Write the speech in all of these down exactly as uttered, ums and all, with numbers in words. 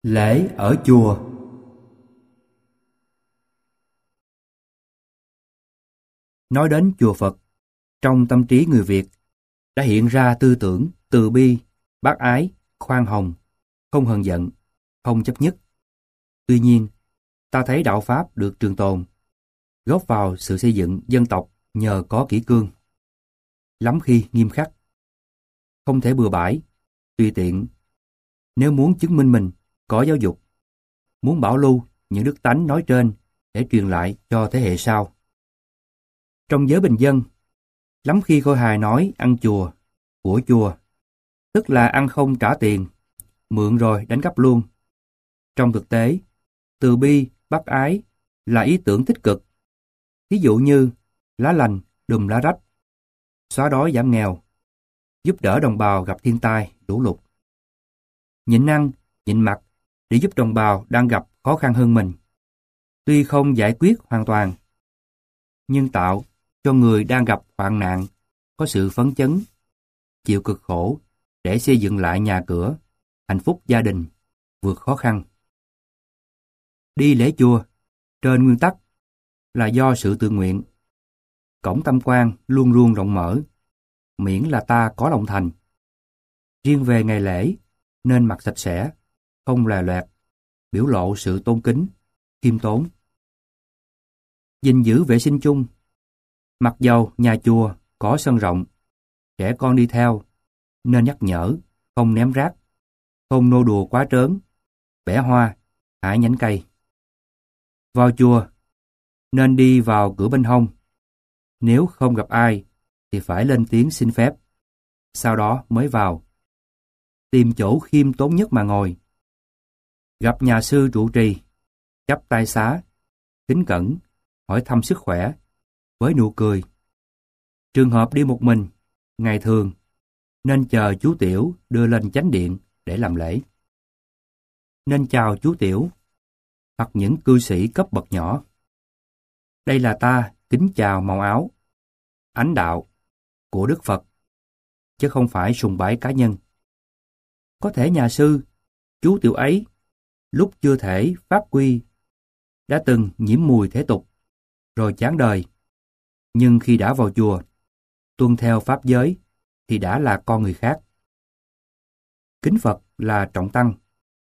Lễ ở chùa. Nói đến chùa Phật, trong tâm trí người Việt đã hiện ra tư tưởng từ bi, bác ái, khoan hồng, không hờn giận, không chấp nhất. Tuy nhiên, ta thấy đạo Pháp được trường tồn, góp vào sự xây dựng dân tộc nhờ có kỷ cương, lắm khi nghiêm khắc, không thể bừa bãi, tùy tiện. Nếu muốn chứng minh mình có giáo dục, muốn bảo lưu những đức tánh nói trên để truyền lại cho thế hệ sau. Trong giới bình dân, lắm khi khôi hài nói ăn chùa, của chùa, tức là ăn không trả tiền, mượn rồi đánh cắp luôn. Trong thực tế, từ bi, bác ái là ý tưởng tích cực. Ví dụ như lá lành đùm lá rách, xóa đói giảm nghèo, giúp đỡ đồng bào gặp thiên tai, lũ lụt. Nhịn ăn, nhịn mặc để giúp đồng bào đang gặp khó khăn hơn mình. Tuy không giải quyết hoàn toàn, nhưng tạo cho người đang gặp hoạn nạn có sự phấn chấn, chịu cực khổ để xây dựng lại nhà cửa, hạnh phúc gia đình, vượt khó khăn. Đi lễ chùa, trên nguyên tắc là do sự tự nguyện. Cổng tam quan luôn luôn rộng mở, miễn là ta có lòng thành. Riêng về ngày lễ, nên mặc sạch sẽ, không lòe loẹt, biểu lộ sự tôn kính, khiêm tốn. Gìn giữ vệ sinh chung. Mặc dầu nhà chùa có sân rộng, trẻ con đi theo, nên nhắc nhở, không ném rác, không nô đùa quá trớn, bẻ hoa, hái nhánh cây. Vào chùa, nên đi vào cửa bên hông. Nếu không gặp ai, thì phải lên tiếng xin phép, sau đó mới vào. Tìm chỗ khiêm tốn nhất mà ngồi. Gặp nhà sư trụ trì, chắp tay xá, kính cẩn, hỏi thăm sức khỏe, với nụ cười. Trường hợp đi một mình, ngày thường, nên chờ chú Tiểu đưa lên chánh điện để làm lễ. Nên chào chú Tiểu, hoặc những cư sĩ cấp bậc nhỏ. Đây là ta kính chào màu áo, ánh đạo của Đức Phật, chứ không phải sùng bái cá nhân. Có thể nhà sư, chú Tiểu ấy, lúc chưa thể pháp quy, đã từng nhiễm mùi thế tục, rồi chán đời. Nhưng khi đã vào chùa, tuân theo pháp giới, thì đã là con người khác. Kính Phật là trọng tăng.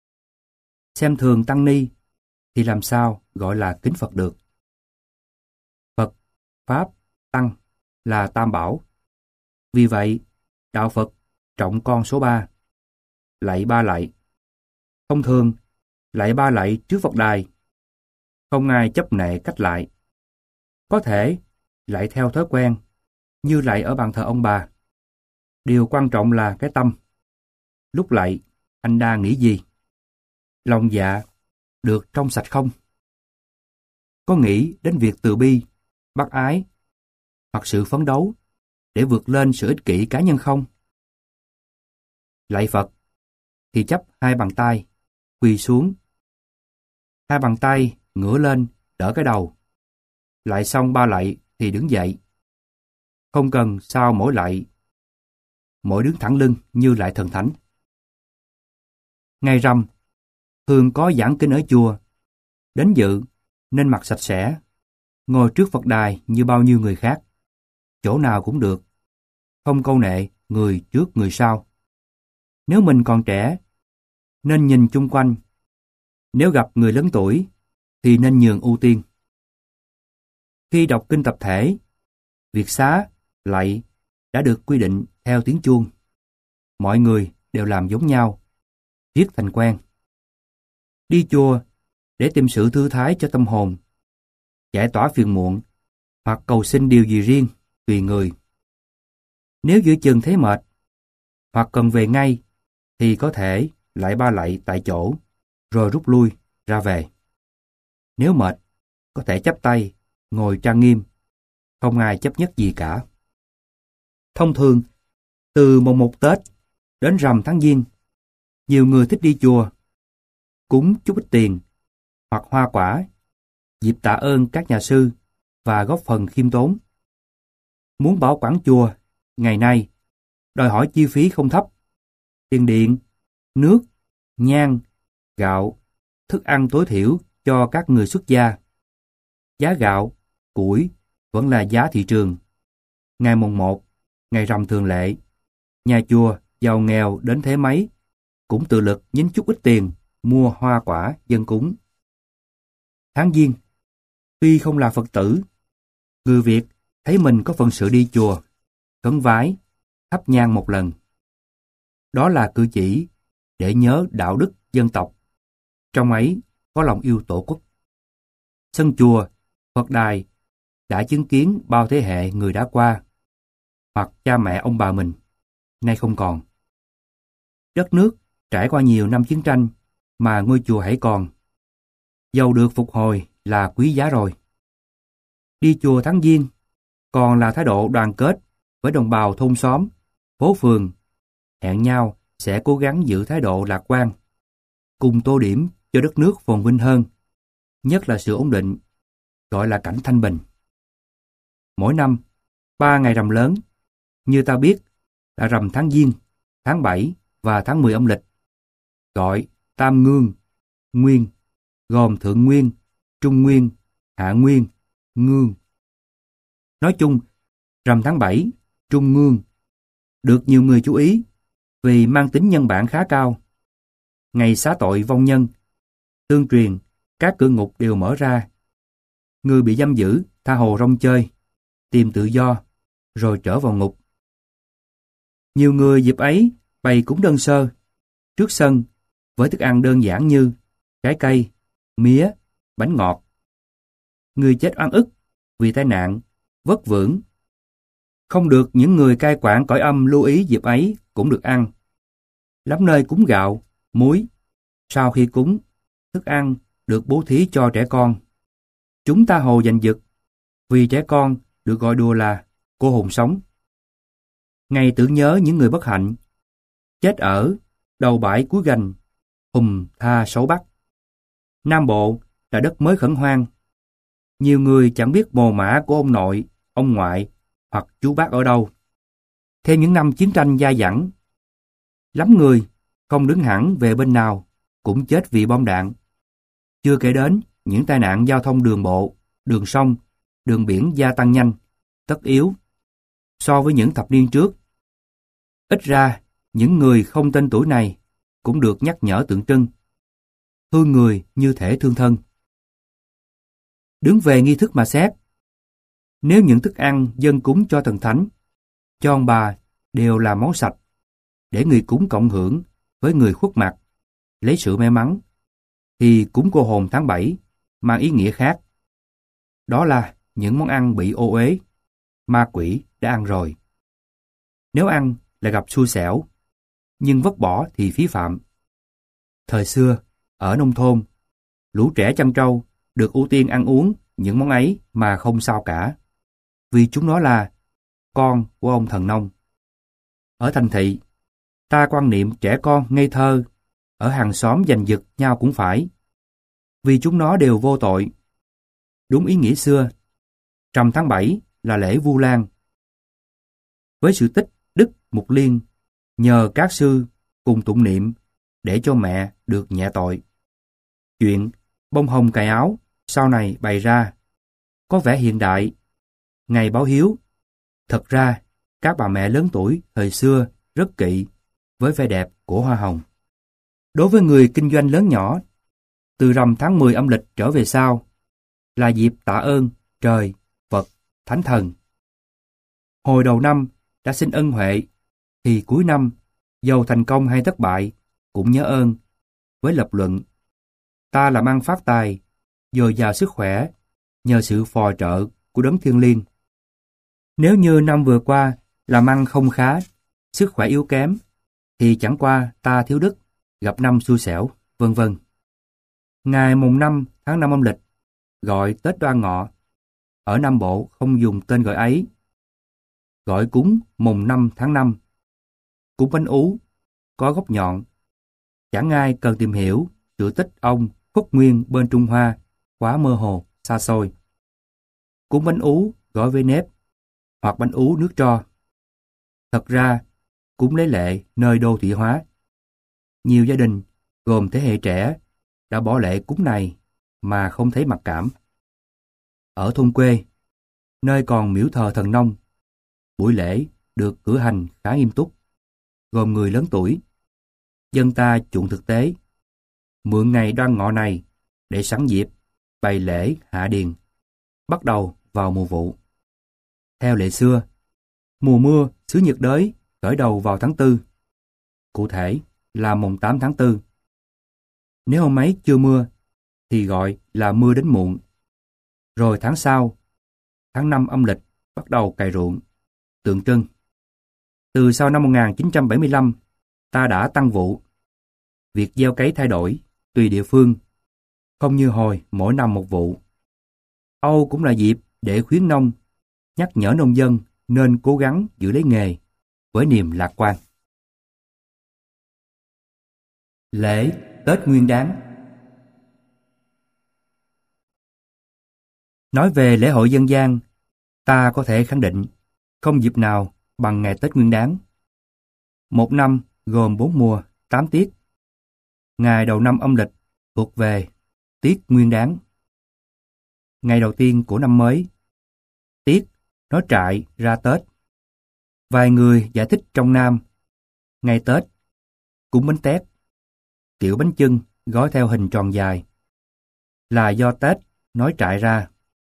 Xem thường tăng ni, thì làm sao gọi là kính Phật được? Phật, Pháp, Tăng là tam bảo. Vì vậy, đạo Phật trọng con số ba. Lạy ba lạy. Thông thường, lạy ba lạy trước Phật đài. Không ai chấp nệ cách lạy. Có thể lạy theo thói quen, như lạy ở bàn thờ ông bà. Điều quan trọng là cái tâm. Lúc lạy, anh đang nghĩ gì? Lòng dạ được trong sạch không? Có nghĩ đến việc từ bi, bác ái, hoặc sự phấn đấu để vượt lên sự ích kỷ cá nhân không? Lạy Phật thì chắp hai bàn tay, quỳ xuống. Hai bàn tay ngửa lên đỡ cái đầu. Lạy xong ba lạy thì đứng dậy. Không cần sau mỗi lạy, mỗi đứng thẳng lưng như lạy thần thánh. Ngày rằm, thường có giảng kinh ở chùa. Đến dự nên mặc sạch sẽ, ngồi trước Phật đài như bao nhiêu người khác. Chỗ nào cũng được, không câu nệ người trước người sau. Nếu mình còn trẻ, nên nhìn chung quanh. Nếu gặp người lớn tuổi, thì nên nhường ưu tiên. Khi đọc kinh tập thể, việc xá, lạy đã được quy định theo tiếng chuông. Mọi người đều làm giống nhau, viết thành quen. Đi chùa để tìm sự thư thái cho tâm hồn, giải tỏa phiền muộn, hoặc cầu xin điều gì riêng, tùy người. Nếu giữa chừng thấy mệt, hoặc cần về ngay, thì có thể lạy ba lạy tại chỗ, rồi rút lui, ra về. Nếu mệt, có thể chắp tay, ngồi trang nghiêm, không ai chấp nhất gì cả. Thông thường, từ mùng một Tết đến rằm tháng Giêng, nhiều người thích đi chùa, cúng chút ít tiền, hoặc hoa quả, dịp tạ ơn các nhà sư và góp phần khiêm tốn. Muốn bảo quản chùa, ngày nay, đòi hỏi chi phí không thấp. Tiền điện, nước, nhang, gạo, thức ăn tối thiểu cho các người xuất gia. Giá gạo, củi vẫn là giá thị trường. Ngày mùng một, ngày rằm thường lệ, nhà chùa giàu nghèo đến thế mấy cũng tự lực nhín chút ít tiền mua hoa quả dâng cúng. Tháng Giêng, tuy không là Phật tử, người Việt thấy mình có phận sự đi chùa, khấn vái, thắp nhang một lần. Đó là cử chỉ để nhớ đạo đức dân tộc, trong ấy có lòng yêu tổ quốc. Sân chùa, Phật đài đã chứng kiến bao thế hệ người đã qua, hoặc cha mẹ ông bà mình, nay không còn. Đất nước trải qua nhiều năm chiến tranh mà ngôi chùa hãy còn. Dầu được phục hồi là quý giá rồi. Đi chùa tháng Giêng còn là thái độ đoàn kết với đồng bào thôn xóm, phố phường, hẹn nhau sẽ cố gắng giữ thái độ lạc quan, cùng tô điểm cho đất nước phồn vinh hơn, nhất là sự ổn định, gọi là cảnh thanh bình. Mỗi năm, ba ngày rằm lớn, như ta biết, là rằm tháng Giêng, tháng bảy và tháng mười âm lịch, gọi Tam Ngương, Nguyên, gồm Thượng Nguyên, Trung Nguyên, Hạ Nguyên, Ngương. Nói chung, rằm tháng bảy, Trung Ngương, được nhiều người chú ý vì mang tính nhân bản khá cao. Ngày xá tội vong nhân, tương truyền các cửa ngục đều mở ra. Người bị giam giữ tha hồ rong chơi, tìm tự do, rồi trở vào ngục. Nhiều người dịp ấy bày cúng đơn sơ, trước sân, với thức ăn đơn giản như trái cây, mía, bánh ngọt. Người chết oan ức vì tai nạn, vất vưởng. Không được những người cai quản cõi âm lưu ý dịp ấy cũng được ăn. Lắm nơi cúng gạo, muối. Sau khi cúng, thức ăn được bố thí cho trẻ con. Chúng ta hồ giành giật, vì trẻ con được gọi đùa là cô hồn sống. Ngày tưởng nhớ những người bất hạnh, chết ở đầu bãi cuối gành, hùm tha sấu bắc. Nam Bộ là đất mới khẩn hoang. Nhiều người chẳng biết mồ mả của ông nội, ông ngoại hoặc chú bác ở đâu. Thêm những năm chiến tranh dai dẳng, lắm người không đứng hẳn về bên nào cũng chết vì bom đạn. Chưa kể đến những tai nạn giao thông đường bộ, đường sông, đường biển gia tăng nhanh, tất yếu so với những thập niên trước. Ít ra, những người không tên tuổi này cũng được nhắc nhở tượng trưng. Thương người như thể thương thân. Đứng về nghi thức mà xét, nếu những thức ăn dâng cúng cho thần thánh, cho ông bà đều là món sạch, để người cúng cộng hưởng với người khuất mặt, lấy sự may mắn, thì cúng cô hồn tháng bảy mang ý nghĩa khác. Đó là những món ăn bị ô uế, ma quỷ đã ăn rồi. Nếu ăn là gặp xui xẻo, nhưng vứt bỏ thì phí phạm. Thời xưa, ở nông thôn, lũ trẻ chăn trâu được ưu tiên ăn uống những món ấy mà không sao cả, vì chúng nó là con của ông thần nông. Ở thành thị, ta quan niệm trẻ con ngây thơ, ở hàng xóm giành giật nhau cũng phải, vì chúng nó đều vô tội. Đúng ý nghĩa xưa, rằm tháng bảy là lễ Vu Lan. Với sự tích Đức Mục Liên, nhờ các sư cùng tụng niệm để cho mẹ được nhẹ tội. Chuyện bông hồng cài áo sau này bày ra có vẻ hiện đại, ngày báo hiếu. Thật ra, các bà mẹ lớn tuổi thời xưa rất kỵ với vẻ đẹp của hoa hồng. Đối với người kinh doanh lớn nhỏ, từ rằm tháng mười âm lịch trở về sau là dịp tạ ơn trời, Phật, Thánh Thần. Hồi đầu năm đã xin ân huệ, thì cuối năm, dầu thành công hay thất bại, cũng nhớ ơn, với lập luận: ta làm ăn phát tài, dồi dào sức khỏe, nhờ sự phò trợ của đấng thiêng liêng. Nếu như năm vừa qua làm ăn không khá, sức khỏe yếu kém, thì chẳng qua ta thiếu đức, gặp năm xui xẻo, vân vân. Ngày mùng năm tháng năm âm lịch, gọi Tết Đoan Ngọ, ở Nam Bộ không dùng tên gọi ấy, gọi cúng mùng năm tháng năm. Cúng bánh ú, có gốc nhọn. Chẳng ai cần tìm hiểu sự tích ông Khuất Nguyên bên Trung Hoa, quá mơ hồ, xa xôi. Cúng bánh ú gói với nếp, hoặc bánh ú nước tro. Thật ra, cúng lấy lệ nơi đô thị hóa. Nhiều gia đình, gồm thế hệ trẻ, đã bỏ lễ cúng này mà không thấy mặc cảm. Ở thôn quê, nơi còn miếu thờ thần nông, buổi lễ được cử hành khá nghiêm túc, gồm người lớn tuổi. Dân ta chuộng thực tế, mượn ngày đoan ngọ này để sẵn dịp bày lễ hạ điền, bắt đầu vào mùa vụ. Theo lệ xưa, mùa mưa xứ nhiệt đới khởi đầu vào tháng tư, cụ thể là mùng tám tháng tư. Nếu hôm ấy chưa mưa, thì gọi là mưa đến muộn. Rồi tháng sau, tháng năm âm lịch bắt đầu cày ruộng, tượng trưng. Từ sau năm một nghìn chín trăm bảy mươi lăm, ta đã tăng vụ. Việc gieo cấy thay đổi, tùy địa phương, không như hồi mỗi năm một vụ. Âu cũng là dịp để khuyến nông, nhắc nhở nông dân nên cố gắng giữ lấy nghề với niềm lạc quan. Lễ Tết Nguyên Đán. Nói về lễ hội dân gian, ta có thể khẳng định không dịp nào bằng ngày Tết Nguyên Đán. Một năm gồm bốn mùa, tám tiết. Ngày đầu năm âm lịch thuộc về tiết Nguyên Đán. Ngày đầu tiên của năm mới, tiết nói trại ra Tết. Vài người giải thích trong Nam, ngày Tết, cúng bánh tét, kiểu bánh chưng gói theo hình tròn dài, là do Tết nói trại ra.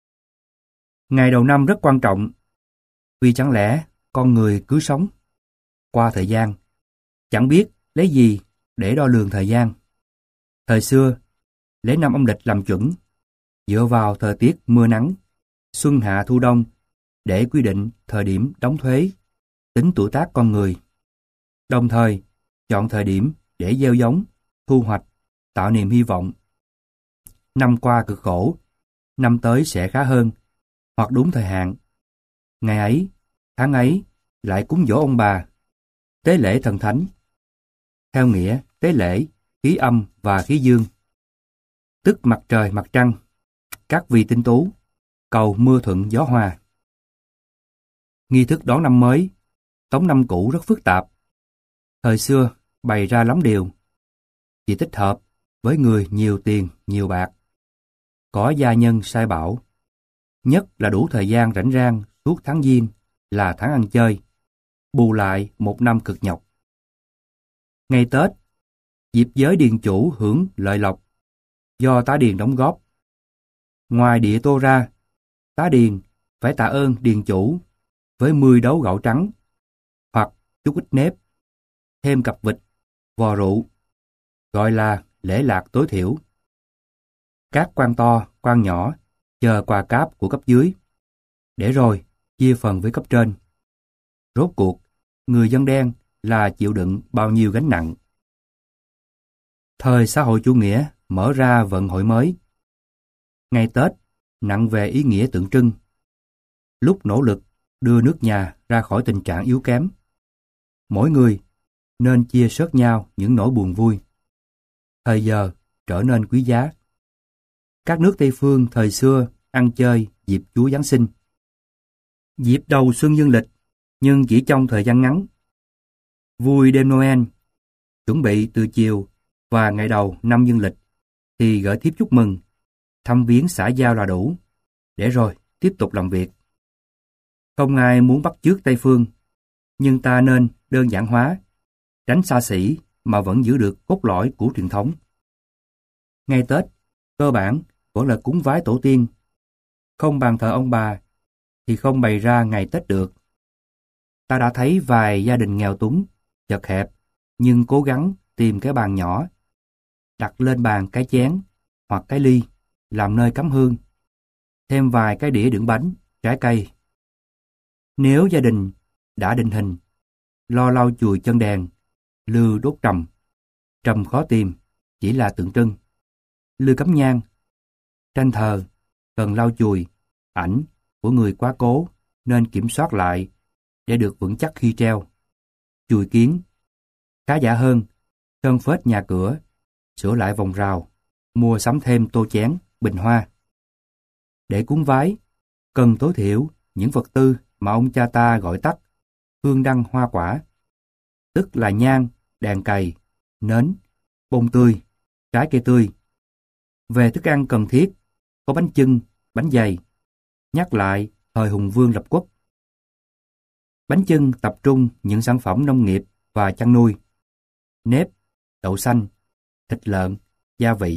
Ngày đầu năm rất quan trọng, vì chẳng lẽ con người cứ sống qua thời gian, chẳng biết lấy gì để đo lường thời gian. Thời xưa, lấy năm âm lịch làm chuẩn, dựa vào thời tiết mưa nắng, xuân hạ thu đông để quy định thời điểm đóng thuế, tính tuổi tác con người. Đồng thời, chọn thời điểm để gieo giống, thu hoạch, tạo niềm hy vọng. Năm qua cực khổ, năm tới sẽ khá hơn, hoặc đúng thời hạn. Ngày ấy, tháng ấy, lại cúng dỗ ông bà, tế lễ thần thánh. Theo nghĩa, tế lễ, khí âm và khí dương, tức mặt trời mặt trăng, các vị tinh tú, cầu mưa thuận gió hòa. Nghi thức đón năm mới, tống năm cũ rất phức tạp. Thời xưa bày ra lắm điều, chỉ thích hợp với người nhiều tiền, nhiều bạc. Có gia nhân sai bảo, nhất là đủ thời gian rảnh rang suốt tháng Giêng là tháng ăn chơi, bù lại một năm cực nhọc. Ngày Tết, dịp giới điền chủ hưởng lợi lộc do tá điền đóng góp. Ngoài địa tô ra, tá điền phải tạ ơn điền chủ với mười đấu gạo trắng hoặc chút ít nếp, thêm cặp vịt, vò rượu, gọi là lễ lạc tối thiểu. Các quan to, quan nhỏ chờ quà cáp của cấp dưới, để rồi chia phần với cấp trên. Rốt cuộc, người dân đen là chịu đựng bao nhiêu gánh nặng. Thời xã hội chủ nghĩa mở ra vận hội mới. Ngày Tết nặng về ý nghĩa tượng trưng. Lúc nỗ lực đưa nước nhà ra khỏi tình trạng yếu kém, mỗi người nên chia sớt nhau những nỗi buồn vui. Thời giờ trở nên quý giá. Các nước Tây phương thời xưa ăn chơi dịp Chúa Giáng sinh, dịp đầu xuân dương lịch, nhưng chỉ trong thời gian ngắn. Vui đêm Noel, chuẩn bị từ chiều và ngày đầu năm dương lịch, thì gửi thiếp chúc mừng, thăm viếng xã giao là đủ, để rồi tiếp tục làm việc. Không ai muốn bắt chước Tây phương, nhưng ta nên đơn giản hóa, tránh xa xỉ mà vẫn giữ được cốt lõi của truyền thống. Ngày Tết, cơ bản vẫn là cúng vái tổ tiên. Không bàn thờ ông bà, thì không bày ra ngày Tết được. Ta đã thấy vài gia đình nghèo túng, chật hẹp, nhưng cố gắng tìm cái bàn nhỏ, đặt lên bàn cái chén hoặc cái ly, làm nơi cắm hương, thêm vài cái đĩa đựng bánh, trái cây. Nếu gia đình đã định hình, lo lau chùi chân đèn, lư đốt trầm, trầm khó tìm, chỉ là tượng trưng. Lư cắm nhang, tranh thờ, cần lau chùi, ảnh của người quá cố nên kiểm soát lại để được vững chắc khi treo. Chùi kiến, khá giả hơn, sơn phết nhà cửa, sửa lại vòng rào, mua sắm thêm tô chén, bình hoa. Để cúng vái, cần tối thiểu những vật tư mà ông cha ta gọi tắt hương đăng hoa quả, tức là nhang, đèn cày, nến, bông tươi, trái cây tươi, Về thức ăn cần thiết, có bánh chưng, bánh dày, nhắc lại thời Hùng Vương lập quốc. Bánh chưng tập trung những sản phẩm nông nghiệp và chăn nuôi, nếp, đậu xanh, thịt lợn, gia vị.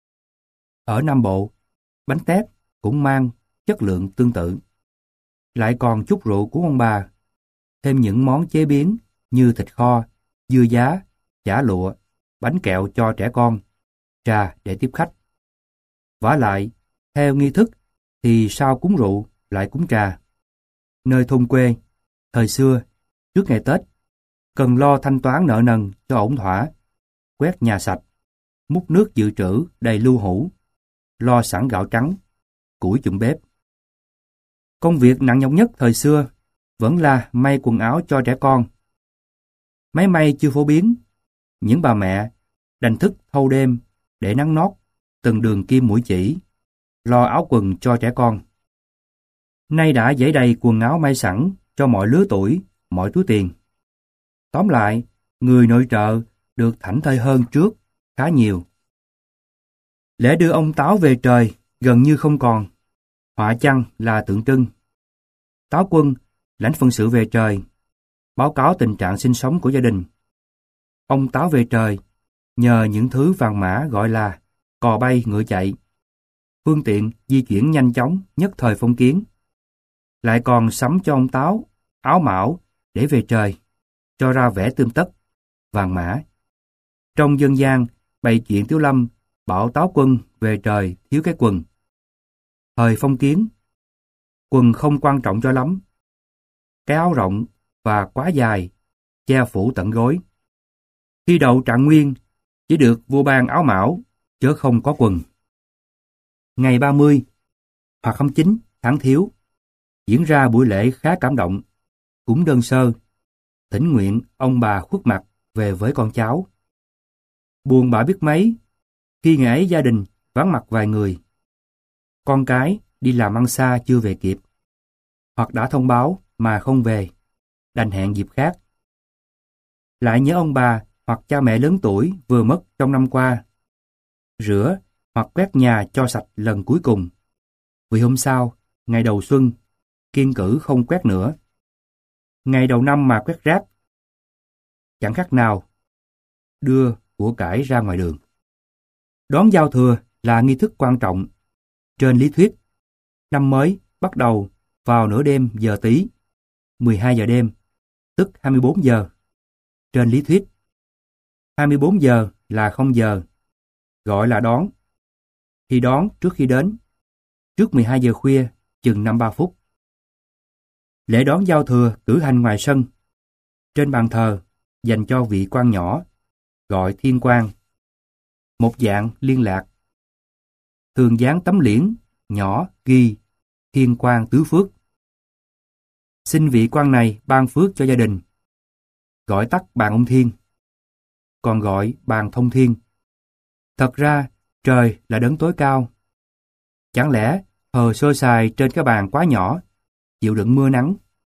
Ở Nam Bộ, bánh tét cũng mang chất lượng tương tự. Lại còn chút rượu của ông bà, thêm những món chế biến như thịt kho, dưa giá, chả lụa, bánh kẹo cho trẻ con, trà để tiếp khách. Vả lại, theo nghi thức thì sau cúng rượu lại cúng trà. Nơi thôn quê, thời xưa, trước ngày Tết, cần lo thanh toán nợ nần cho ổn thỏa, quét nhà sạch, múc nước dự trữ đầy lưu hũ, lo sẵn gạo trắng, củi chùm bếp. Công việc nặng nhọc nhất thời xưa vẫn là may quần áo cho trẻ con. Máy may chưa phổ biến, những bà mẹ đành thức thâu đêm để nắn nót từng đường kim mũi chỉ, lo áo quần cho trẻ con. Nay đã dãy đầy quần áo may sẵn cho mọi lứa tuổi, mọi túi tiền. Tóm lại, người nội trợ được thảnh thơi hơn trước khá nhiều. Lễ đưa ông Táo về trời gần như không còn, họa chăng là tượng trưng. Táo quân lãnh phận sự về trời, báo cáo tình trạng sinh sống của gia đình. Ông Táo về trời nhờ những thứ vàng mã gọi là cò bay ngựa chạy, phương tiện di chuyển nhanh chóng nhất thời phong kiến. Lại còn sắm cho ông Táo áo mão để về trời, cho ra vẻ tươm tất, vàng mã. Trong dân gian bày chuyện Tiếu Lâm bảo Táo quân về trời thiếu cái quần. Thời phong kiến, quần không quan trọng cho lắm. Cái áo rộng và quá dài, che phủ tận gối. Khi đậu Trạng Nguyên, chỉ được vua ban áo mão, chứ không có quần. Ngày ba mươi, hoặc hai mươi chín tháng Thiếu, diễn ra buổi lễ khá cảm động, cúng đơn sơ, thỉnh nguyện ông bà khuất mặt về với con cháu. Buồn bã biết mấy, khi ngày ấy gia đình vắng mặt vài người. Con cái đi làm ăn xa chưa về kịp, hoặc đã thông báo mà không về, đành hẹn dịp khác. Lại nhớ ông bà hoặc cha mẹ lớn tuổi vừa mất trong năm qua. Rửa hoặc quét nhà cho sạch lần cuối cùng. Vì hôm sau, ngày đầu xuân, kiêng cữ không quét nữa. Ngày đầu năm mà quét rác, chẳng khác nào đưa của cải ra ngoài đường. Đón giao thừa là nghi thức quan trọng. Trên lý thuyết, năm mới bắt đầu vào nửa đêm giờ Tý, mười hai giờ đêm, tức hai mươi bốn giờ. Trên lý thuyết, hai mươi bốn giờ là không giờ, gọi là đón. Thì đón trước khi đến, trước mười hai giờ khuya, chừng năm ba phút. Lễ đón giao thừa cử hành ngoài sân, trên bàn thờ dành cho vị quan nhỏ, gọi thiên quan. Một dạng liên lạc. Thường dán tấm liễn nhỏ ghi thiên quan tứ phước. Xin vị quan này ban phước cho gia đình. Gọi tắt bàn ông thiên, còn gọi bàn thông thiên. Thật ra, trời là đấng tối cao. Chẳng lẽ hờ sơ sài trên cái bàn quá nhỏ, chịu đựng mưa nắng.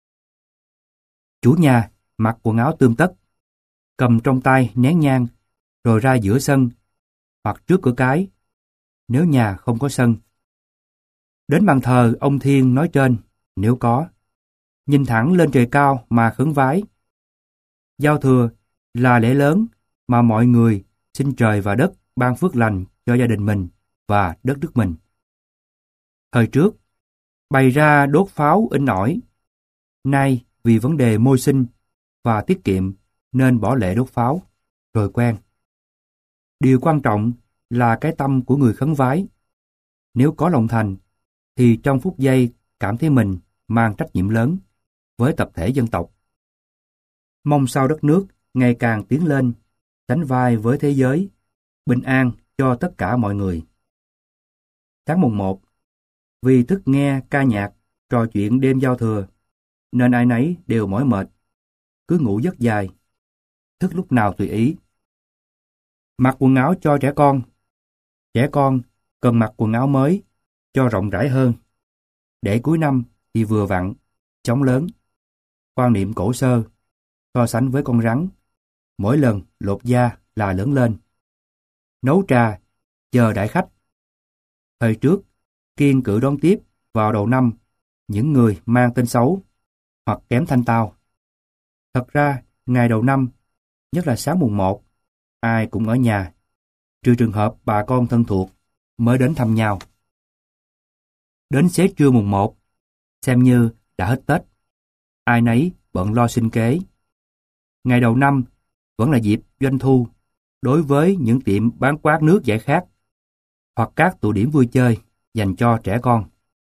Chủ nhà mặc quần áo tươm tất, cầm trong tay nén nhang, rồi ra giữa sân, hoặc trước cửa cái, nếu nhà không có sân. Đến bàn thờ ông thiên nói trên, nếu có, nhìn thẳng lên trời cao mà khấn vái. Giao thừa là lễ lớn mà mọi người xin trời và đất ban phước lành cho gia đình mình và đất nước mình. Thời trước, bày ra đốt pháo in ỏi. Nay vì vấn đề môi sinh và tiết kiệm nên bỏ lệ đốt pháo, rồi quen. Điều quan trọng là cái tâm của người khấn vái. Nếu có lòng thành, thì trong phút giây cảm thấy mình mang trách nhiệm lớn với tập thể dân tộc. Mong sao đất nước ngày càng tiến lên, sánh vai với thế giới, bình an cho tất cả mọi người. Tháng mùng một, vì thức nghe ca nhạc, trò chuyện đêm giao thừa, nên ai nấy đều mỏi mệt, cứ ngủ giấc dài, thức lúc nào tùy ý. Mặc quần áo cho trẻ con. Trẻ con cần mặc quần áo mới, cho rộng rãi hơn. Để cuối năm thì vừa vặn, chóng lớn. Quan niệm cổ sơ, so sánh với con rắn, mỗi lần lột da là lớn lên. Nấu trà, chờ đãi khách, Thời trước, Kiên cử đón tiếp vào đầu năm những người mang tên xấu hoặc kém thanh tao. Thật ra, ngày đầu năm, nhất là sáng mùng một, ai cũng ở nhà, trừ trường hợp bà con thân thuộc mới đến thăm nhau. Đến xế trưa mùng một, xem như đã hết Tết. Ai nấy bận lo sinh kế. Ngày đầu năm vẫn là dịp doanh thu đối với những tiệm bán quát nước giải khát hoặc các tụ điểm vui chơi dành cho trẻ con.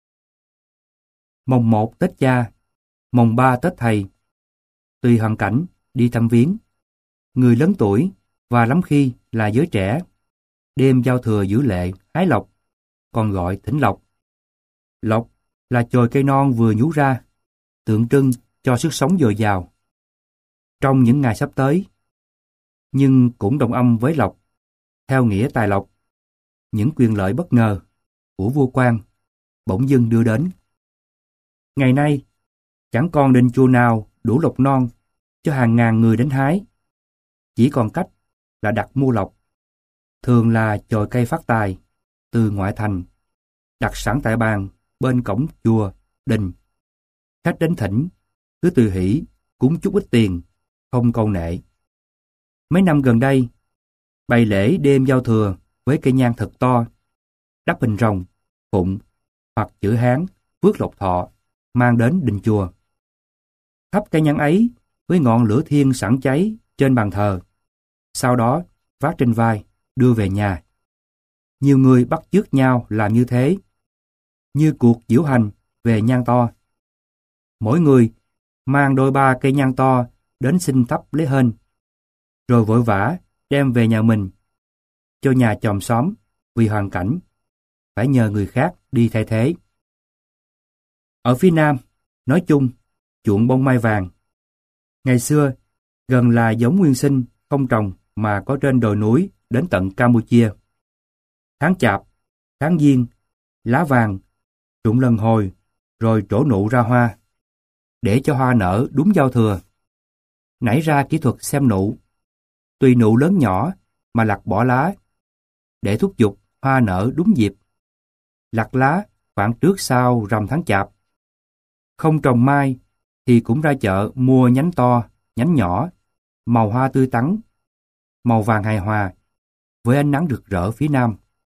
Mồng một Tết Cha, mồng ba Tết Thầy. Tùy hoàn cảnh đi thăm viếng. Người lớn tuổi và lắm khi là giới trẻ, đêm giao thừa giữ lệ hái lộc, còn gọi thỉnh lộc. Lộc là chồi cây non vừa nhú ra, tượng trưng cho sức sống dồi dào. Trong những ngày sắp tới, nhưng cũng đồng âm với lộc, theo nghĩa tài lộc, những quyền lợi bất ngờ của vua quan bỗng dưng đưa đến. Ngày nay, chẳng còn đình chùa nào đủ lộc non cho hàng ngàn người đến hái. Chỉ còn cách là đặt mua lộc, thường là chồi cây phát tài từ ngoại thành, đặt sẵn tại bàn bên cổng chùa, đình. Khách đến thỉnh, cứ tùy hỷ, cúng chút ít tiền, không câu nệ. Mấy năm gần đây, bày lễ đêm giao thừa với cây nhang thật to, đắp hình rồng, phụng hoặc chữ Hán, phước lộc thọ, mang đến đình chùa. Thắp cây nhang ấy với ngọn lửa thiêng sẵn cháy trên bàn thờ, sau đó vác trên vai, đưa về nhà. Nhiều người bắt chước nhau làm như thế, như cuộc diễu hành về nhang to. Mỗi người mang đôi ba cây nhang to đến xin thắp lấy hên, rồi vội vã đem về nhà mình, cho nhà chòm xóm vì hoàn cảnh phải nhờ người khác đi thay thế. Ở phía Nam, nói chung, chuộng bông mai vàng. Ngày xưa, gần là giống nguyên sinh, không trồng mà có trên đồi núi đến tận Campuchia. Tháng Chạp, tháng Giêng, lá vàng, rụng lần hồi, rồi trổ nụ ra hoa. Để cho hoa nở đúng giao thừa, nảy ra kỹ thuật xem nụ. Tùy nụ lớn nhỏ mà lặt bỏ lá, để thúc giục hoa nở đúng dịp. Lặt lá khoảng trước sau rằm tháng Chạp. Không trồng mai thì cũng ra chợ mua nhánh to, nhánh nhỏ, màu hoa tươi tắn, màu vàng hài hòa, với ánh nắng rực rỡ phía Nam.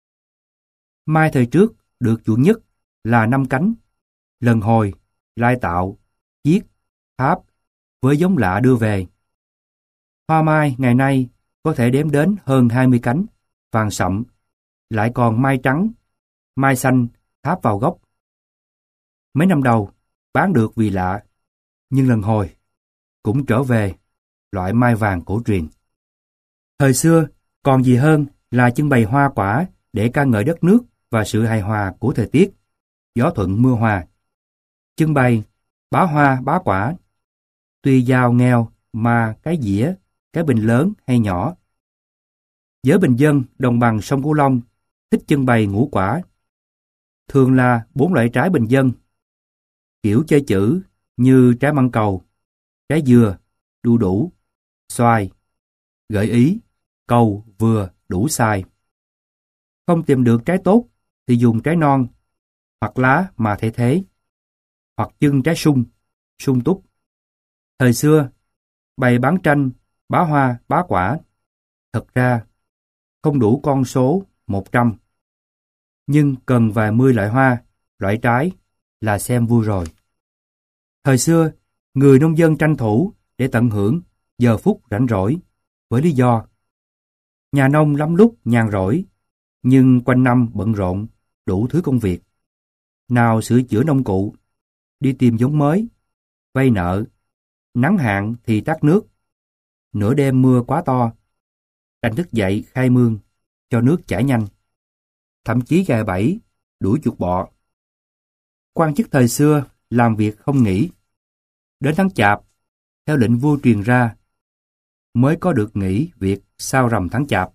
Mai thời trước được chuộng nhất là năm cánh, lần hồi, lai tạo, chiết, tháp, với giống lạ đưa về. Hoa mai ngày nay có thể đếm đến hơn hai mươi cánh, vàng sậm, lại còn mai trắng, mai xanh tháp vào gốc. Mấy năm đầu bán được vì lạ, nhưng lần hồi cũng trở về loại mai vàng cổ truyền. Thời xưa còn gì hơn là trưng bày hoa quả để ca ngợi đất nước và sự hài hòa của thời tiết, gió thuận mưa hòa. Trưng bày bá hoa bá quả, tuy giàu nghèo mà cái dĩa, cái bình lớn hay nhỏ. Giới bình dân đồng bằng sông Cửu Long thích trưng bày ngũ quả, thường là bốn loại trái bình dân, kiểu chơi chữ như trái măng cầu, trái dừa, đu đủ, xoài. Gợi ý, cầu, vừa, đủ xài. Không tìm được trái tốt thì dùng trái non, hoặc lá mà thay thế, hoặc chưng trái sung, sung túc. Thời xưa, bày bán tranh, bá hoa, bá quả. Thật ra, không đủ con số một trăm, nhưng cần vài mươi loại hoa, loại trái là xem vui rồi. Thời xưa, người nông dân tranh thủ để tận hưởng giờ phút rảnh rỗi, với lý do nhà nông lắm lúc nhàn rỗi, nhưng quanh năm bận rộn đủ thứ công việc. Nào sửa chữa nông cụ, đi tìm giống mới, vay nợ, nắng hạn thì tát nước, nửa đêm mưa quá to, đành thức dậy khai mương cho nước chảy nhanh, thậm chí gài bẫy đuổi chuột bọ. Quan chức thời xưa làm việc không nghỉ, đến tháng Chạp theo lệnh vua truyền ra mới có được nghỉ việc sau rằm tháng Chạp.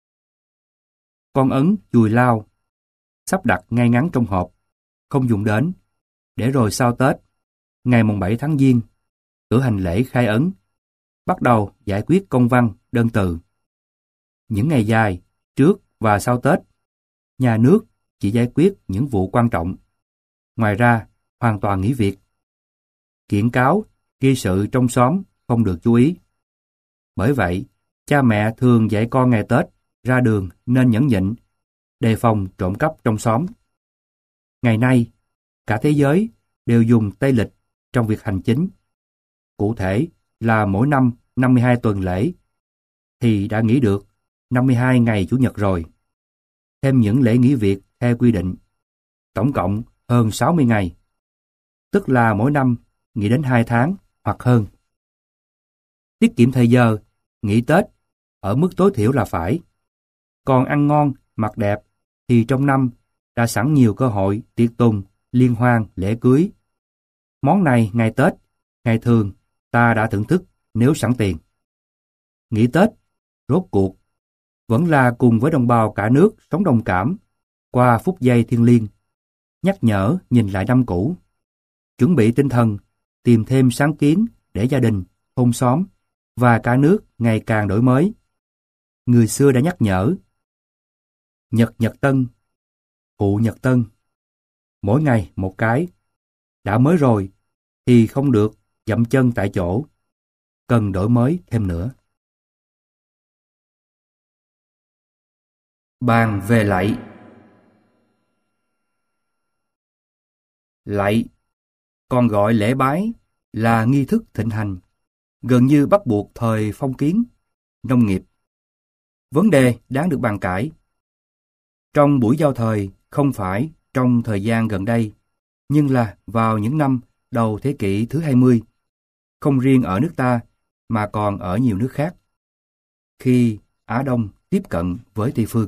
Con ấn chùi lao sắp đặt ngay ngắn trong hộp, không dùng đến, để rồi sau Tết, ngày mùng bảy tháng Giêng, cử hành lễ khai ấn, bắt đầu giải quyết công văn, đơn từ. Những ngày dài, trước và sau Tết, nhà nước chỉ giải quyết những vụ quan trọng. Ngoài ra, hoàn toàn nghỉ việc. Kiện cáo, gây sự trong xóm không được chú ý. Bởi vậy, cha mẹ thường dạy con ngày Tết ra đường nên nhẫn nhịn, đề phòng trộm cắp trong xóm. Ngày nay, cả thế giới đều dùng Tây lịch trong việc hành chính. Cụ thể là mỗi năm năm mươi hai tuần lễ, thì đã nghỉ được năm mươi hai ngày Chủ nhật rồi. Thêm những lễ nghỉ việc theo quy định, tổng cộng hơn sáu mươi ngày, tức là mỗi năm nghỉ đến hai tháng hoặc hơn. Tiết kiệm thời giờ, nghỉ Tết ở mức tối thiểu là phải. Còn ăn ngon, mặc đẹp thì trong năm đã sẵn nhiều cơ hội tiệc tùng, liên hoan, lễ cưới. Món này ngày Tết, ngày thường ta đã thưởng thức nếu sẵn tiền. Nghỉ Tết, rốt cuộc, vẫn là cùng với đồng bào cả nước sống đồng cảm qua phút giây thiêng liêng, nhắc nhở nhìn lại năm cũ, chuẩn bị tinh thần, tìm thêm sáng kiến để gia đình, thôn xóm và cả nước ngày càng đổi mới. Người xưa đã nhắc nhở: Nhật Nhật Tân, Phụ Nhật Tân, mỗi ngày một cái, đã mới rồi thì không được dậm chân tại chỗ, cần đổi mới thêm nữa. Bàn về lạy. Lạy, còn gọi lễ bái, là nghi thức thịnh hành, gần như bắt buộc thời phong kiến, nông nghiệp. Vấn đề đáng được bàn cãi. Trong buổi giao thời, không phải trong thời gian gần đây, nhưng là vào những năm đầu thế kỷ thứ hai mươi, không riêng ở nước ta mà còn ở nhiều nước khác, khi Á Đông tiếp cận với Tây phương.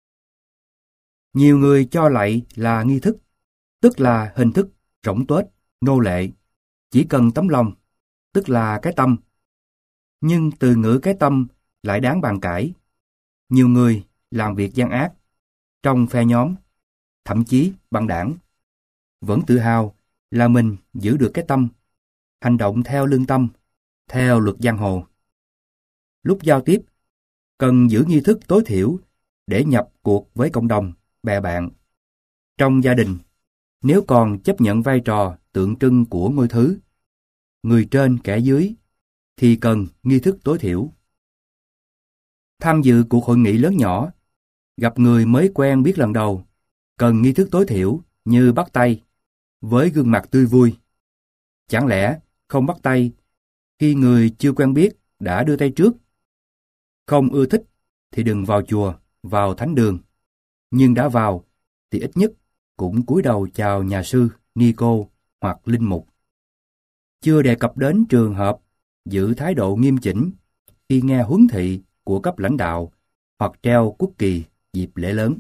Nhiều người cho lạy là nghi thức, tức là hình thức rỗng tuếch, nô lệ, chỉ cần tấm lòng, tức là cái tâm. Nhưng từ ngữ cái tâm lại đáng bàn cãi. Nhiều người làm việc gian ác, trong phe nhóm, thậm chí băng đảng, vẫn tự hào là mình giữ được cái tâm, hành động theo lương tâm, theo luật giang hồ. Lúc giao tiếp, cần giữ nghi thức tối thiểu để nhập cuộc với cộng đồng, bè bạn. Trong gia đình, nếu còn chấp nhận vai trò tượng trưng của ngôi thứ, người trên kẻ dưới, thì cần nghi thức tối thiểu. Tham dự cuộc hội nghị lớn nhỏ, gặp người mới quen biết lần đầu, cần nghi thức tối thiểu như bắt tay, với gương mặt tươi vui. Chẳng lẽ không bắt tay khi người chưa quen biết đã đưa tay trước? Không ưa thích thì đừng vào chùa, vào thánh đường. Nhưng đã vào thì ít nhất cũng cúi đầu chào nhà sư, ni cô hoặc linh mục. Chưa đề cập đến trường hợp giữ thái độ nghiêm chỉnh khi nghe huấn thị của cấp lãnh đạo hoặc treo quốc kỳ dịp lễ lớn.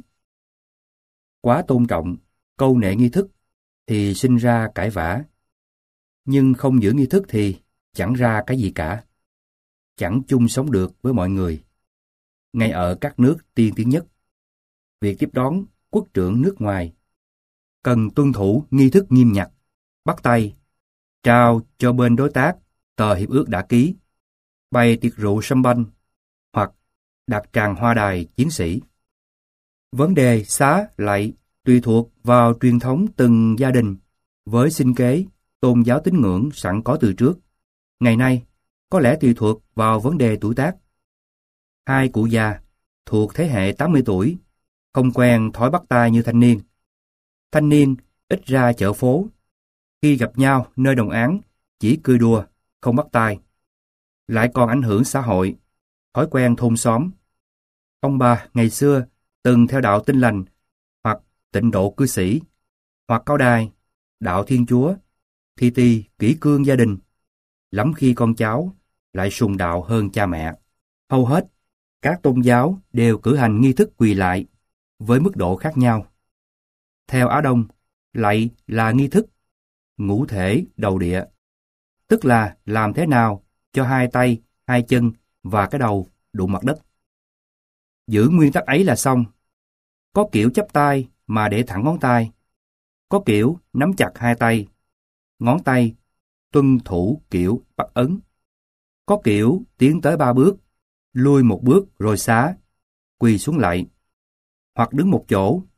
Quá tôn trọng, câu nệ nghi thức thì sinh ra cãi vã. Nhưng không giữ nghi thức thì chẳng ra cái gì cả. Chẳng chung sống được với mọi người. Ngay ở các nước tiên tiến nhất, việc tiếp đón quốc trưởng nước ngoài cần tuân thủ nghi thức nghiêm ngặt, bắt tay, trao cho bên đối tác tờ hiệp ước đã ký, bày tiệc rượu sâm banh hoặc đặt tràng hoa đài chiến sĩ. Vấn đề xá lạy tùy thuộc vào truyền thống từng gia đình với sinh kế, tôn giáo tín ngưỡng sẵn có từ trước. Ngày nay, có lẽ tùy thuộc vào vấn đề tuổi tác. Hai cụ già thuộc thế hệ tám mươi tuổi, không quen thói bắt tay như thanh niên. Thanh niên ít ra chợ phố, khi gặp nhau nơi đồng áng chỉ cười đùa, không bắt tay. Lại còn ảnh hưởng xã hội, thói quen thôn xóm. Ông bà ngày xưa từng theo đạo Tin Lành hoặc Tịnh Độ cư sĩ, hoặc Cao Đài, đạo Thiên Chúa, thì tỳ kỷ cương gia đình. Lắm khi con cháu lại sùng đạo hơn cha mẹ. Hầu hết, các tôn giáo đều cử hành nghi thức quỳ lạy với mức độ khác nhau. Theo Á Đông, lạy là nghi thức ngũ thể đầu địa, tức là làm thế nào cho hai tay, hai chân và cái đầu đụng mặt đất. Giữ nguyên tắc ấy là xong. Có kiểu chắp tay mà để thẳng ngón tay, có kiểu nắm chặt hai tay, ngón tay tuân thủ kiểu bắt ấn, có kiểu tiến tới ba bước, lui một bước rồi xá, quỳ xuống lạy, hoặc đứng một chỗ,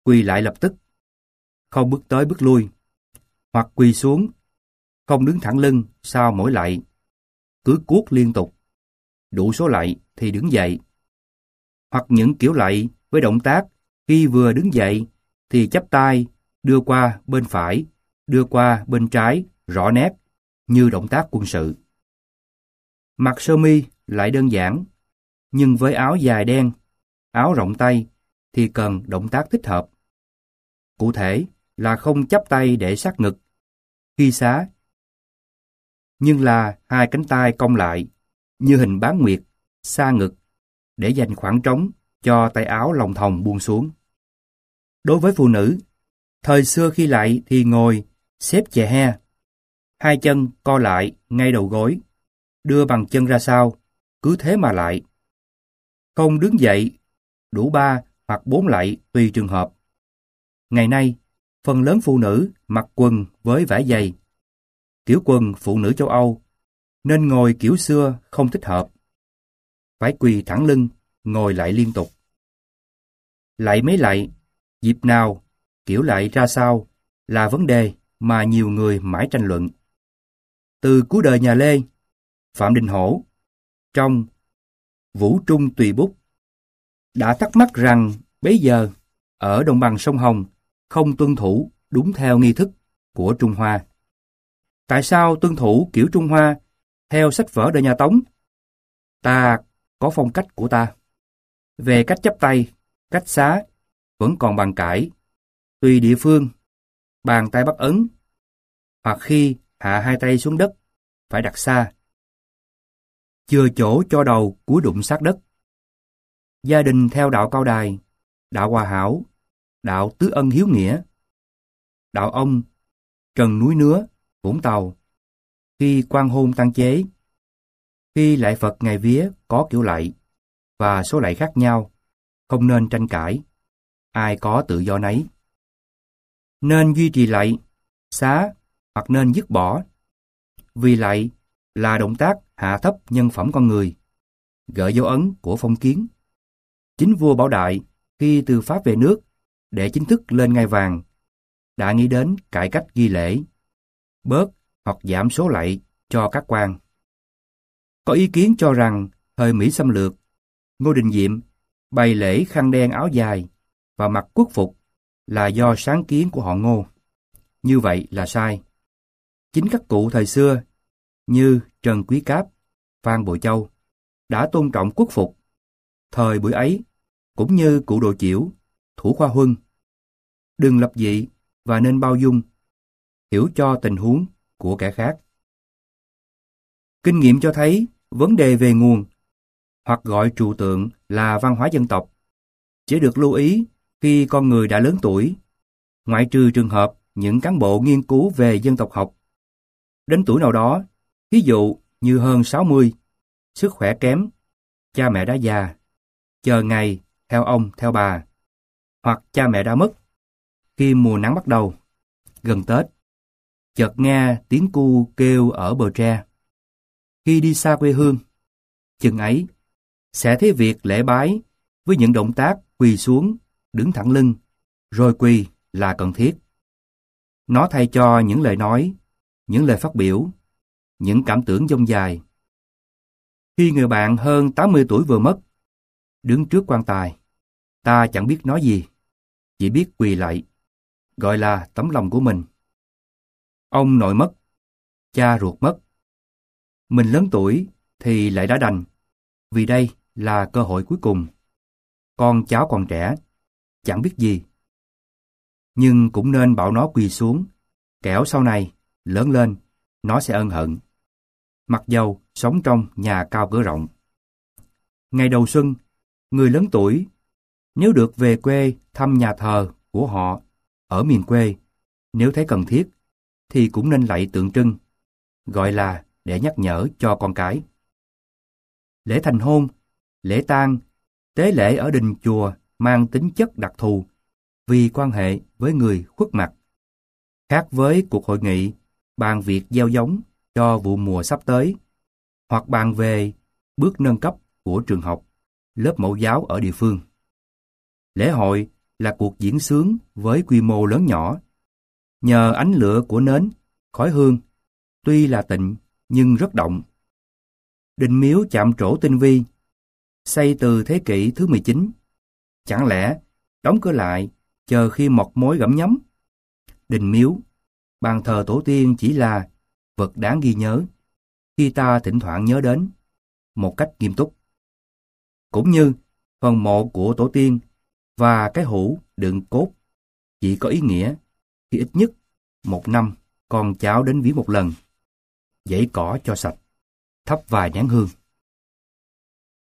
quỳ lại lập tức, không bước tới bước lui, hoặc quỳ xuống, không đứng thẳng lưng sau mỗi lạy, cứ cuốc liên tục, đủ số lạy thì đứng dậy. Hoặc những kiểu lạy với động tác khi vừa đứng dậy thì chắp tay, đưa qua bên phải, đưa qua bên trái, rõ nét, như động tác quân sự. Mặc sơ mi lại đơn giản, nhưng với áo dài đen, áo rộng tay thì cần động tác thích hợp. Cụ thể là không chắp tay để sát ngực khi xá, nhưng là hai cánh tay cong lại như hình bán nguyệt, xa ngực, để dành khoảng trống cho tay áo lòng thòng buông xuống. Đối với phụ nữ, thời xưa khi lạy thì ngồi xếp chè he, hai chân co lại ngay đầu gối, đưa bằng chân ra sau, cứ thế mà lại. Không đứng dậy, đủ ba hoặc bốn lạy tùy trường hợp. Ngày nay, phần lớn phụ nữ mặc quần với vải dày, kiểu quần phụ nữ châu Âu, nên ngồi kiểu xưa không thích hợp. Phải quỳ thẳng lưng, ngồi lại liên tục. Lạy mấy lạy, dịp nào, kiểu lạy ra sao là vấn đề mà nhiều người mãi tranh luận. Từ cuối đời nhà Lê, Phạm Đình Hổ, trong Vũ Trung Tùy Bút, đã thắc mắc rằng bấy giờ, ở đồng bằng sông Hồng, không tuân thủ đúng theo nghi thức của Trung Hoa. Tại sao tuân thủ kiểu Trung Hoa theo sách vở đời nhà Tống? Ta có phong cách của ta. Về cách chắp tay, cách xá, vẫn còn bàn cãi. Tùy địa phương, bàn tay bắt ấn, hoặc khi hạ hai tay xuống đất, phải đặt xa. Chừa chỗ cho đầu cúi đụng sát đất. Gia đình theo đạo Cao Đài, đạo Hòa Hảo, đạo Tứ Ân Hiếu Nghĩa, đạo ông Trần Núi Nứa, Vũng Tàu, khi quan hôn tăng chế, khi lạy Phật ngày vía có kiểu lạy và số lạy khác nhau, không nên tranh cãi, ai có tự do nấy. Nên duy trì lạy, xá hoặc nên dứt bỏ, vì lạy là động tác hạ thấp nhân phẩm con người, gợi dấu ấn của phong kiến. Chính vua Bảo Đại khi từ Pháp về nước để chính thức lên ngai vàng, đã nghĩ đến cải cách ghi lễ, bớt hoặc giảm số lạy cho các quan. Có ý kiến cho rằng thời Mỹ xâm lược, Ngô Đình Diệm bày lễ khăn đen áo dài và mặc quốc phục là do sáng kiến của họ Ngô. Như vậy là sai. Chính các cụ thời xưa như Trần Quý Cáp, Phan Bội Châu đã tôn trọng quốc phục. Thời buổi ấy, cũng như cụ Đồ Chiểu, Thủ Khoa Huân, đừng lập dị và nên bao dung, hiểu cho tình huống của kẻ khác. Kinh nghiệm cho thấy vấn đề về nguồn, hoặc gọi trừu tượng là văn hóa dân tộc, chỉ được lưu ý khi con người đã lớn tuổi, ngoại trừ trường hợp những cán bộ nghiên cứu về dân tộc học. Đến tuổi nào đó, ví dụ như hơn sáu mươi, sức khỏe kém, cha mẹ đã già, chờ ngày theo ông theo bà, hoặc cha mẹ đã mất, khi mùa nắng bắt đầu, gần Tết, chợt nghe tiếng cu kêu ở bờ tre. Khi đi xa quê hương, chừng ấy, sẽ thấy việc lễ bái với những động tác quỳ xuống, đứng thẳng lưng, rồi quỳ là cần thiết. Nó thay cho những lời nói, những lời phát biểu, những cảm tưởng dông dài. Khi người bạn hơn tám mươi tuổi vừa mất, đứng trước quan tài, ta chẳng biết nói gì, chỉ biết quỳ lạy, gọi là tấm lòng của mình. Ông nội mất, cha ruột mất. Mình lớn tuổi thì lại đã đành, vì đây là cơ hội cuối cùng. Con cháu còn trẻ, chẳng biết gì. Nhưng cũng nên bảo nó quỳ xuống, kẻo sau này, lớn lên, nó sẽ ân hận. Mặc dầu sống trong nhà cao cửa rộng. Ngày đầu xuân, người lớn tuổi, nếu được về quê thăm nhà thờ của họ ở miền quê, nếu thấy cần thiết, thì cũng nên lạy tượng trưng, gọi là để nhắc nhở cho con cái. Lễ thành hôn, lễ tang, tế lễ ở đình chùa mang tính chất đặc thù vì quan hệ với người khuất mặt. Khác với cuộc hội nghị bàn việc gieo giống cho vụ mùa sắp tới, hoặc bàn về bước nâng cấp của trường học, lớp mẫu giáo ở địa phương. Lễ hội là cuộc diễn xướng với quy mô lớn nhỏ. Nhờ ánh lửa của nến, khói hương, tuy là tịnh nhưng rất động. Đình miếu chạm trổ tinh vi, xây từ thế kỷ thứ mười chín. Chẳng lẽ đóng cửa lại chờ khi mọt mối gặm nhấm? Đình miếu, bàn thờ tổ tiên chỉ là vật đáng ghi nhớ khi ta thỉnh thoảng nhớ đến một cách nghiêm túc. Cũng như phần mộ của tổ tiên và cái hũ đựng cốt chỉ có ý nghĩa khi ít nhất một năm con cháu đến viếng một lần, giãy cỏ cho sạch, thắp vài nén hương.